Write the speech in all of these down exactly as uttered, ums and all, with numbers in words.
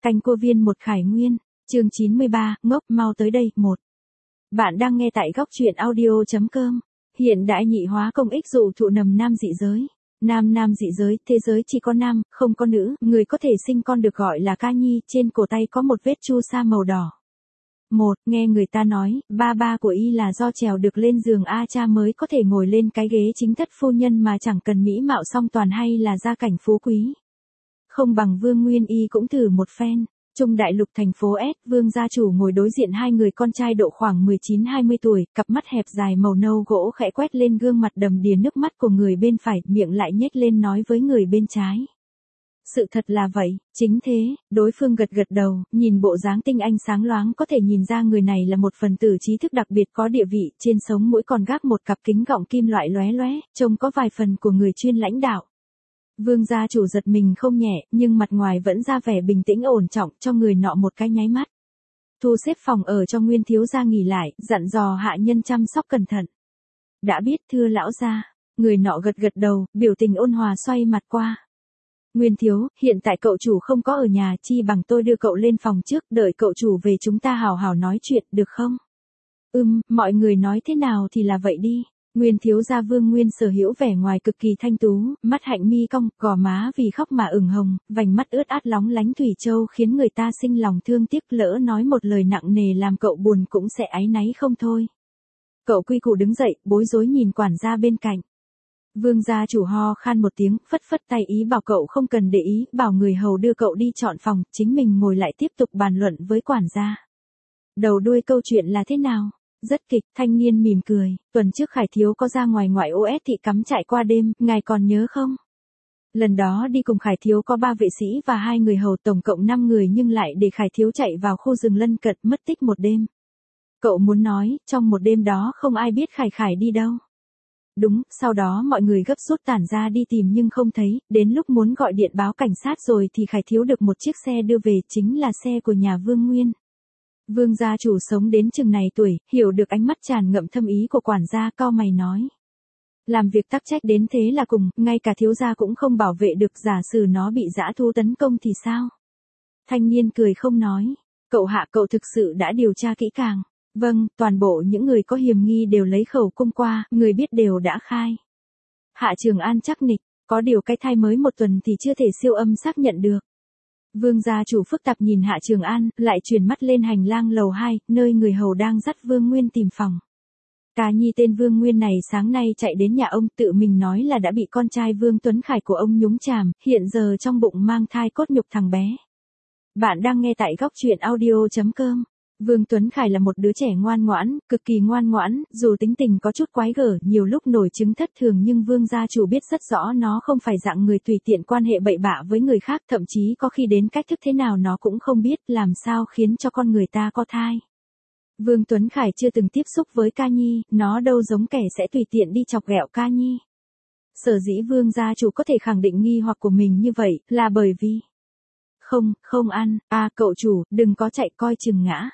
Canh cua viên một Khải Nguyên, chương chín mươi ba, ngốc mau tới đây, một. Bạn đang nghe tại góc truyện audio.com. Hiện đại nhị hóa công ích dụ thụ nầm nam dị giới. Nam nam dị giới, thế giới chỉ có nam, không có nữ, người có thể sinh con được gọi là ca nhi, trên cổ tay có một vết chu sa màu đỏ. Một, nghe người ta nói, ba ba của y là do trèo được lên giường A cha mới có thể ngồi lên cái ghế chính thất phu nhân mà chẳng cần mỹ mạo song toàn hay là gia cảnh phú quý. Không bằng Vương Nguyên y cũng thử một phen. Trung đại lục thành phố S, Vương gia chủ ngồi đối diện hai người con trai độ khoảng mười chín hai mươi tuổi, cặp mắt hẹp dài màu nâu gỗ khẽ quét lên gương mặt đầm đìa nước mắt của người bên phải, miệng lại nhếch lên nói với người bên trái. Sự thật là vậy, chính thế, đối phương gật gật đầu, nhìn bộ dáng tinh anh sáng loáng có thể nhìn ra người này là một phần tử trí thức đặc biệt có địa vị, trên sống mũi còn gác một cặp kính gọng kim loại lóe lóe, trông có vài phần của người chuyên lãnh đạo. Vương gia chủ giật mình không nhẹ, nhưng mặt ngoài vẫn ra vẻ bình tĩnh ổn trọng cho người nọ một cái nháy mắt. Thu xếp phòng ở cho Nguyên thiếu gia nghỉ lại, dặn dò hạ nhân chăm sóc cẩn thận. Đã biết thưa lão gia, người nọ gật gật đầu, biểu tình ôn hòa xoay mặt qua. Nguyên thiếu, hiện tại cậu chủ không có ở nhà, chi bằng tôi đưa cậu lên phòng trước, đợi cậu chủ về chúng ta hào hào nói chuyện, được không? Ừm, mọi người nói thế nào thì là vậy đi. Nguyên thiếu gia Vương Nguyên sở hữu vẻ ngoài cực kỳ thanh tú, mắt hạnh mi cong, gò má vì khóc mà ửng hồng, vành mắt ướt át lóng lánh thủy châu khiến người ta sinh lòng thương tiếc, lỡ nói một lời nặng nề làm cậu buồn cũng sẽ áy náy không thôi. Cậu quy củ đứng dậy, bối rối nhìn quản gia bên cạnh. Vương gia chủ ho khan một tiếng, phất phất tay ý bảo cậu không cần để ý, bảo người hầu đưa cậu đi chọn phòng, chính mình ngồi lại tiếp tục bàn luận với quản gia. Đầu đuôi câu chuyện là thế nào? Rất kịch, thanh niên mỉm cười, tuần trước Khải thiếu có ra ngoài ngoại ô ét thị cắm trại qua đêm, ngài còn nhớ không? Lần đó đi cùng Khải thiếu có ba vệ sĩ và hai người hầu, tổng cộng năm người, nhưng lại để Khải thiếu chạy vào khu rừng lân cận mất tích một đêm. Cậu muốn nói, trong một đêm đó không ai biết Khải Khải đi đâu. Đúng, sau đó mọi người gấp rút tản ra đi tìm nhưng không thấy, đến lúc muốn gọi điện báo cảnh sát rồi thì Khải thiếu được một chiếc xe đưa về, chính là xe của nhà Vương Nguyên. Vương gia chủ sống đến chừng này tuổi, hiểu được ánh mắt tràn ngậm thâm ý của quản gia, cau mày nói. Làm việc tắc trách đến thế là cùng, ngay cả thiếu gia cũng không bảo vệ được, giả sử nó bị dã thú tấn công thì sao? Thanh niên cười không nói. Cậu hạ, cậu thực sự đã điều tra kỹ càng. Vâng, toàn bộ những người có hiểm nghi đều lấy khẩu cung qua, người biết đều đã khai. Hạ Trường An chắc nịch, có điều cái thai mới một tuần thì chưa thể siêu âm xác nhận được. Vương gia chủ phức tạp nhìn Hạ Trường An, lại chuyển mắt lên hành lang lầu hai, nơi người hầu đang dắt Vương Nguyên tìm phòng. Ca nhi tên Vương Nguyên này sáng nay chạy đến nhà ông, tự mình nói là đã bị con trai Vương Tuấn Khải của ông nhúng chàm, hiện giờ trong bụng mang thai cốt nhục thằng bé. Bạn đang nghe tại góc truyện audio.com. Vương Tuấn Khải là một đứa trẻ ngoan ngoãn, cực kỳ ngoan ngoãn, dù tính tình có chút quái gở, nhiều lúc nổi chứng thất thường, nhưng Vương gia chủ biết rất rõ nó không phải dạng người tùy tiện quan hệ bậy bạ với người khác, thậm chí có khi đến cách thức thế nào nó cũng không biết, làm sao khiến cho con người ta có thai. Vương Tuấn Khải chưa từng tiếp xúc với ca nhi, nó đâu giống kẻ sẽ tùy tiện đi chọc ghẹo ca nhi. Sở dĩ Vương gia chủ có thể khẳng định nghi hoặc của mình như vậy, là bởi vì... Không, không ăn, à cậu chủ, đừng có chạy coi chừng ngã.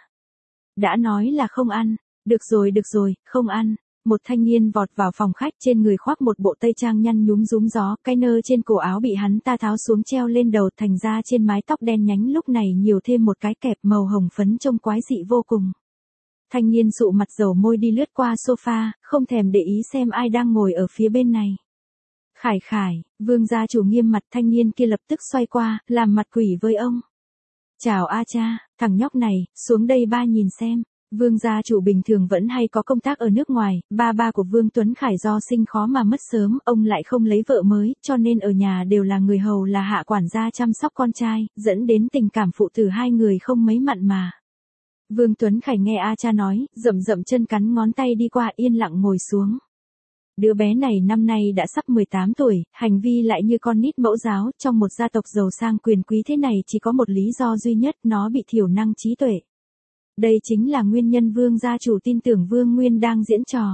Đã nói là không ăn, được rồi được rồi, không ăn. Một thanh niên vọt vào phòng khách, trên người khoác một bộ tây trang nhăn nhúm rúm gió, cái nơ trên cổ áo bị hắn ta tháo xuống treo lên đầu, thành ra trên mái tóc đen nhánh lúc này nhiều thêm một cái kẹp màu hồng phấn trông quái dị vô cùng. Thanh niên sụ mặt dầu môi đi lướt qua sofa, không thèm để ý xem ai đang ngồi ở phía bên này. Khải Khải, Vương gia chủ nghiêm mặt, thanh niên kia lập tức xoay qua, làm mặt quỷ với ông. Chào a cha, thằng nhóc này, xuống đây ba nhìn xem. Vương gia chủ bình thường vẫn hay có công tác ở nước ngoài, ba ba của Vương Tuấn Khải do sinh khó mà mất sớm, ông lại không lấy vợ mới, cho nên ở nhà đều là người hầu là Hạ quản gia chăm sóc con trai, dẫn đến tình cảm phụ tử hai người không mấy mặn mà. Vương Tuấn Khải nghe a cha nói, rậm rậm chân cắn ngón tay đi qua, yên lặng ngồi xuống. Đứa bé này năm nay đã sắp mười tám tuổi, hành vi lại như con nít mẫu giáo, trong một gia tộc giàu sang quyền quý thế này chỉ có một lý do duy nhất, nó bị thiểu năng trí tuệ. Đây chính là nguyên nhân Vương gia chủ tin tưởng Vương Nguyên đang diễn trò.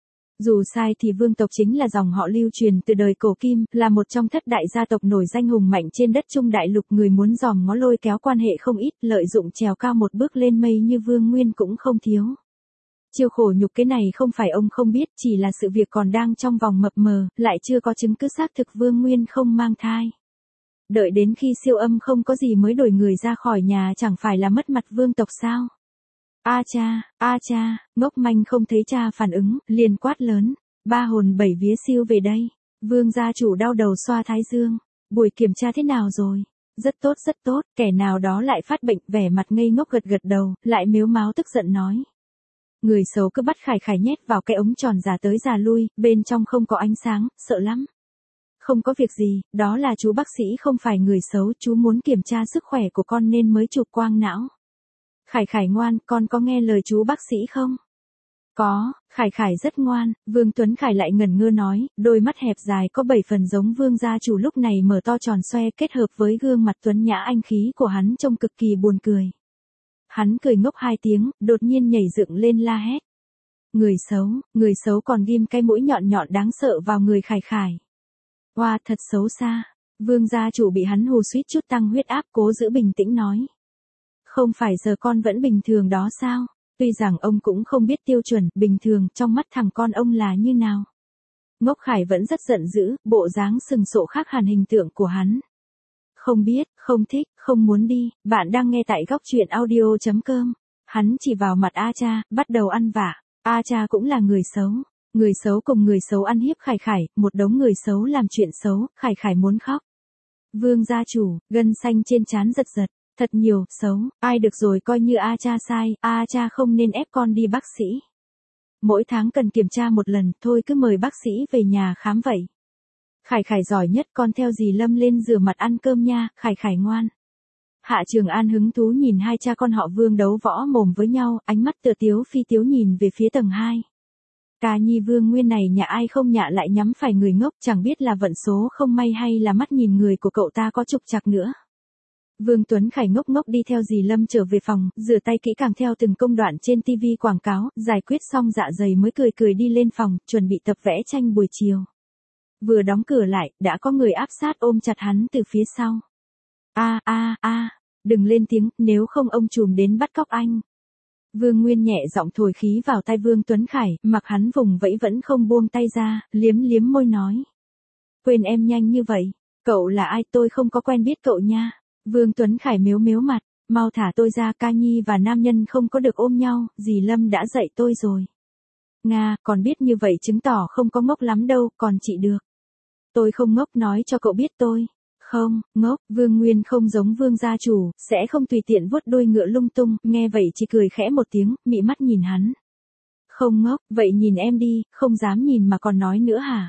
Dù sai thì Vương tộc chính là dòng họ lưu truyền từ đời cổ kim, là một trong thất đại gia tộc nổi danh hùng mạnh trên đất Trung đại lục, người muốn dòm ngó lôi kéo quan hệ không ít, lợi dụng trèo cao một bước lên mây như Vương Nguyên cũng không thiếu. Chiêu khổ nhục cái này không phải ông không biết, chỉ là sự việc còn đang trong vòng mập mờ, lại chưa có chứng cứ xác thực Vương Nguyên không mang thai. đợi đến khi siêu âm không có gì mới đuổi người ra khỏi nhà chẳng phải là mất mặt vương tộc sao? A cha, a cha, ngốc manh không thấy cha phản ứng, liền quát lớn, ba hồn bảy vía siêu về đây. Vương gia chủ đau đầu xoa thái dương, buổi kiểm tra thế nào rồi? Rất tốt rất tốt, kẻ nào đó lại phát bệnh, vẻ mặt ngây ngốc gật gật đầu, lại mếu máo tức giận nói. Người xấu cứ bắt Khải Khải nhét vào cái ống tròn già tới già lui, bên trong không có ánh sáng, sợ lắm. Không có việc gì, đó là chú bác sĩ không phải người xấu, chú muốn kiểm tra sức khỏe của con nên mới chụp quang não. Khải Khải ngoan, con có nghe lời chú bác sĩ không? Có, Khải Khải rất ngoan, Vương Tuấn Khải lại ngẩn ngơ nói, đôi mắt hẹp dài có bảy phần giống Vương gia chủ lúc này mở to tròn xoe kết hợp với gương mặt tuấn nhã anh khí của hắn trông cực kỳ buồn cười. Hắn cười ngốc hai tiếng, đột nhiên nhảy dựng lên la hét. Người xấu, người xấu còn ghim cái mũi nhọn nhọn đáng sợ vào người Khải Khải. Oa, thật xấu xa. Vương gia chủ bị hắn hù suýt chút tăng huyết áp, cố giữ bình tĩnh nói. Không phải giờ con vẫn bình thường đó sao? Tuy rằng ông cũng không biết tiêu chuẩn bình thường trong mắt thằng con ông là như nào. Ngốc Khải vẫn rất giận dữ, bộ dáng sừng sộ khác hẳn hình tượng của hắn. Không biết, không thích, không muốn đi, bạn đang nghe tại góc truyện audio chấm com. Hắn chỉ vào mặt A cha, bắt đầu ăn vạ. A cha cũng là người xấu. Người xấu cùng người xấu ăn hiếp Khải Khải, một đống người xấu làm chuyện xấu, Khải Khải muốn khóc. Vương gia chủ, gân xanh trên trán giật giật. Thật nhiều, xấu, ai được rồi coi như A cha sai, A cha không nên ép con đi bác sĩ. Mỗi tháng cần kiểm tra một lần, thôi cứ mời bác sĩ về nhà khám vậy. Khải Khải giỏi nhất, con theo dì Lâm lên rửa mặt ăn cơm nha, Khải Khải ngoan. Hạ Trường An hứng thú nhìn hai cha con họ Vương đấu võ mồm với nhau, ánh mắt tựa tiếu phi tiếu nhìn về phía tầng hai. Ca nhi Vương Nguyên này nhà ai không nhạ lại nhắm phải người ngốc, chẳng biết là vận số không may hay là mắt nhìn người của cậu ta có trục trặc nữa. Vương Tuấn Khải ngốc ngốc đi theo dì Lâm trở về phòng, rửa tay kỹ càng theo từng công đoạn trên tivi quảng cáo, giải quyết xong dạ dày mới cười cười đi lên phòng, chuẩn bị tập vẽ tranh buổi chiều. Vừa đóng cửa lại, đã có người áp sát ôm chặt hắn từ phía sau. A a a, đừng lên tiếng, nếu không ông trùm đến bắt cóc anh. Vương Nguyên nhẹ giọng thổi khí vào tai Vương Tuấn Khải, mặc hắn vùng vẫy vẫn không buông tay ra, liếm liếm môi nói. Quên em nhanh như vậy, cậu là ai, tôi không có quen biết cậu nha. Vương Tuấn Khải mếu mếu mặt, mau thả tôi ra, ca nhi và nam nhân không có được ôm nhau, dì Lâm đã dạy tôi rồi. Nga, còn biết như vậy chứng tỏ không có ngốc lắm đâu, còn chị được. Tôi không ngốc, nói cho cậu biết tôi. Không, ngốc, Vương Nguyên không giống Vương gia chủ, sẽ không tùy tiện vuốt đuôi ngựa lung tung, nghe vậy chỉ cười khẽ một tiếng, mị mắt nhìn hắn. Không ngốc, vậy nhìn em đi, không dám nhìn mà còn nói nữa hả?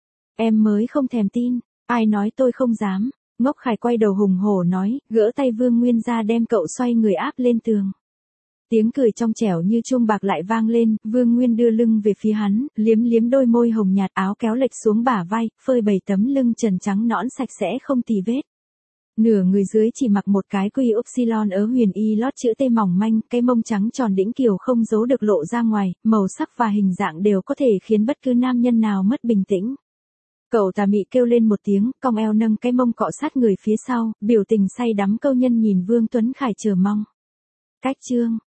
Em mới không thèm tin, ai nói tôi không dám. Ngốc Khải quay đầu hùng hổ nói, gỡ tay Vương Nguyên ra đem cậu xoay người áp lên tường. Tiếng cười trong trẻo như chuông bạc lại vang lên, Vương Nguyên đưa lưng về phía hắn, liếm liếm đôi môi hồng nhạt, áo kéo lệch xuống bả vai, phơi bày tấm lưng trần trắng nõn sạch sẽ không tì vết. Nửa người dưới chỉ mặc một cái quy upsilon ớ huyền y lót chữ T mỏng manh, cái mông trắng tròn đĩnh kiều không giấu được lộ ra ngoài, màu sắc và hình dạng đều có thể khiến bất cứ nam nhân nào mất bình tĩnh. Cậu tà mị kêu lên một tiếng, cong eo nâng cái mông cọ sát người phía sau, biểu tình say đắm câu nhân nhìn Vương Tuấn Khải chờ mong. Cách chương